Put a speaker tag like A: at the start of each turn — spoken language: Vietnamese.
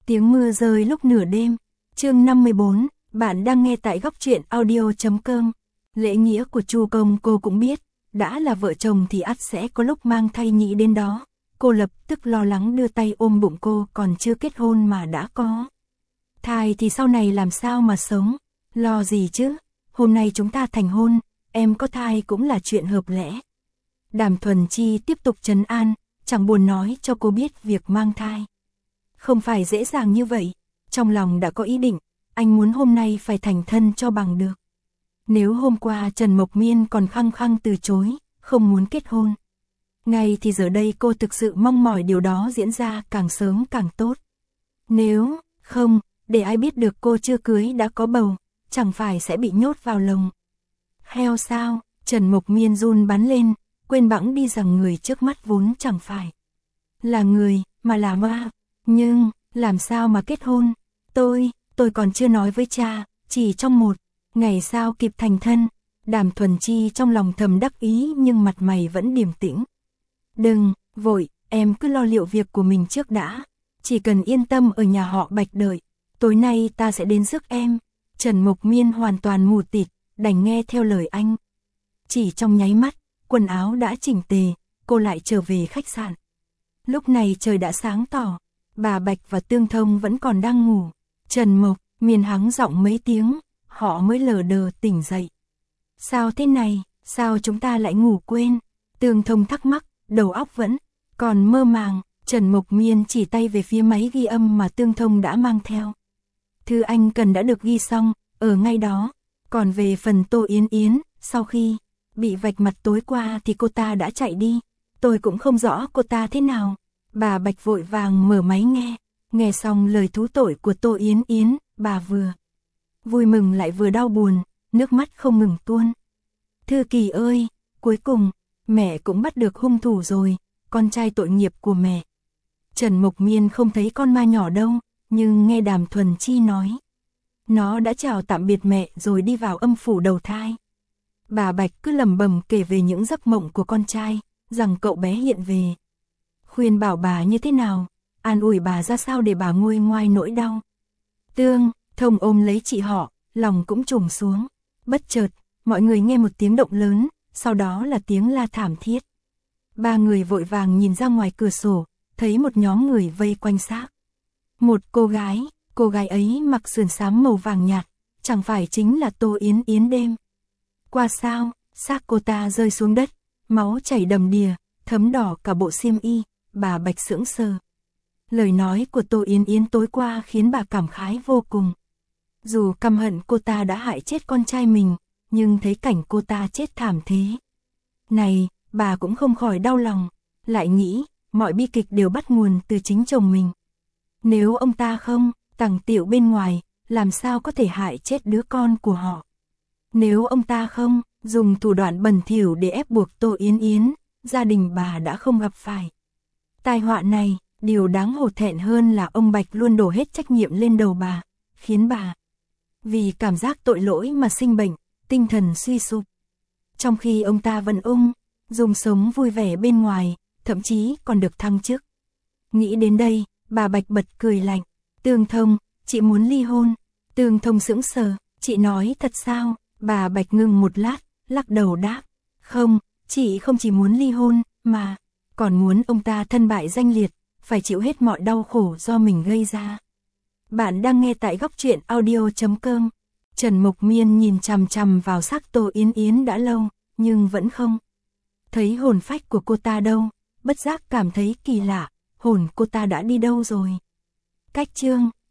A: Tiếng mưa rơi lúc nửa đêm. Chương 54, bạn đang nghe tại góc truyện audio.com. Lễ nghĩa của Chu Công cô cũng biết, đã là vợ chồng thì ắt sẽ có lúc mang thai nhị đến đó. Cô lập tức lo lắng đưa tay ôm bụng cô, còn chưa kết hôn mà đã có thai thì sau này làm sao mà sống, lo gì chứ, hôm nay chúng ta thành hôn, em có thai cũng là chuyện hợp lẽ. Đàm Thuần Chi tiếp tục trấn an, chẳng buồn nói cho cô biết việc mang thai không phải dễ dàng như vậy, trong lòng đã có ý định, anh muốn hôm nay phải thành thân cho bằng được. Nếu hôm qua Trần Mộc Miên còn khăng khăng từ chối, không muốn kết hôn, ngay thì giờ đây cô thực sự mong mỏi điều đó diễn ra càng sớm càng tốt. Nếu không, để ai biết được cô chưa cưới đã có bầu, chẳng phải sẽ bị nhốt vào lồng heo sao? Trần Mộc Miên run bắn lên, quên bẵng đi rằng người trước mắt vốn chẳng phải là người, mà là ma. Nhưng, làm sao mà kết hôn? Tôi còn chưa nói với cha, chỉ trong một ngày sao kịp thành thân. Đàm Thuần Chi trong lòng thầm đắc ý nhưng mặt mày vẫn điềm tĩnh. Đừng vội, em cứ lo liệu việc của mình trước đã. Chỉ cần yên tâm ở nhà họ Bạch đợi, tối nay ta sẽ đến rước em. Trần Mộc Miên hoàn toàn mù tịt, đành nghe theo lời anh. Chỉ trong nháy mắt, quần áo đã chỉnh tề, cô lại trở về khách sạn. Lúc này trời đã sáng tỏ, bà Bạch và Tương Thông vẫn còn đang ngủ. Trần Mộc Miên hắng giọng mấy tiếng, họ mới lờ đờ tỉnh dậy. Sao thế này, sao chúng ta lại ngủ quên? Tương Thông thắc mắc, đầu óc vẫn còn mơ màng. Trần Mộc Miên chỉ tay về phía máy ghi âm mà Tương Thông đã mang theo. Thư anh cần đã được ghi xong, ở ngay đó. Còn về phần Tô Yến Yến, sau khi bị vạch mặt tối qua thì cô ta đã chạy đi. Tôi cũng không rõ cô ta thế nào. Bà Bạch vội vàng mở máy nghe. Nghe xong lời thú tội của Tô Yến Yến, bà vừa vui mừng lại vừa đau buồn, nước mắt không ngừng tuôn. Thư Kỳ ơi, cuối cùng, mẹ cũng bắt được hung thủ rồi, con trai tội nghiệp của mẹ. Trần Mộc Miên không thấy con ma nhỏ đâu, nhưng nghe Đàm Thuần Chi nói, nó đã chào tạm biệt mẹ rồi đi vào âm phủ đầu thai. Bà Bạch cứ lẩm bẩm kể về những giấc mộng của con trai, rằng cậu bé hiện về. Khuyên bảo bà như thế nào, an ủi bà ra sao để bà nguôi ngoai nỗi đau. Tương Thông ôm lấy chị họ, lòng cũng trùng xuống. Bất chợt, mọi người nghe một tiếng động lớn, sau đó là tiếng la thảm thiết. Ba người vội vàng nhìn ra ngoài cửa sổ, thấy một nhóm người vây quanh xác một cô gái ấy mặc sườn xám màu vàng nhạt, chẳng phải chính là Tô Yến Yến đêm qua sao? Xác cô ta rơi xuống đất, máu chảy đầm đìa, thấm đỏ cả bộ xiêm y. Bà Bạch sững sờ. Lời nói của Tô Yến Yến tối qua khiến bà cảm khái vô cùng. Dù căm hận cô ta đã hại chết con trai mình, nhưng thấy cảnh cô ta chết thảm thế này, bà cũng không khỏi đau lòng, lại nghĩ, mọi bi kịch đều bắt nguồn từ chính chồng mình. Nếu ông ta không tằng tiệu bên ngoài, làm sao có thể hại chết đứa con của họ? Nếu ông ta không dùng thủ đoạn bẩn thỉu để ép buộc Tô Yến Yến, gia đình bà đã không gặp phải tai họa này. Điều đáng hổ thẹn hơn là ông Bạch luôn đổ hết trách nhiệm lên đầu bà, khiến bà vì cảm giác tội lỗi mà sinh bệnh, tinh thần suy sụp. Trong khi ông ta vẫn dùng sống vui vẻ bên ngoài, thậm chí còn được thăng chức. Nghĩ đến đây, bà Bạch bật cười lạnh. Tương Thông, chị muốn ly hôn. Tương Thông sững sờ, chị nói thật sao? Bà Bạch ngừng một lát, lắc đầu đáp. Không, chị không chỉ muốn ly hôn, mà còn muốn ông ta thân bại danh liệt, phải chịu hết mọi đau khổ do mình gây ra. Bạn đang nghe tại góc truyện audio.com. Trần Mộc Miên nhìn chằm chằm vào xác Tô Yến Yến đã lâu, nhưng vẫn không thấy hồn phách của cô ta đâu, bất giác cảm thấy kỳ lạ, hồn cô ta đã đi đâu rồi. Cách chương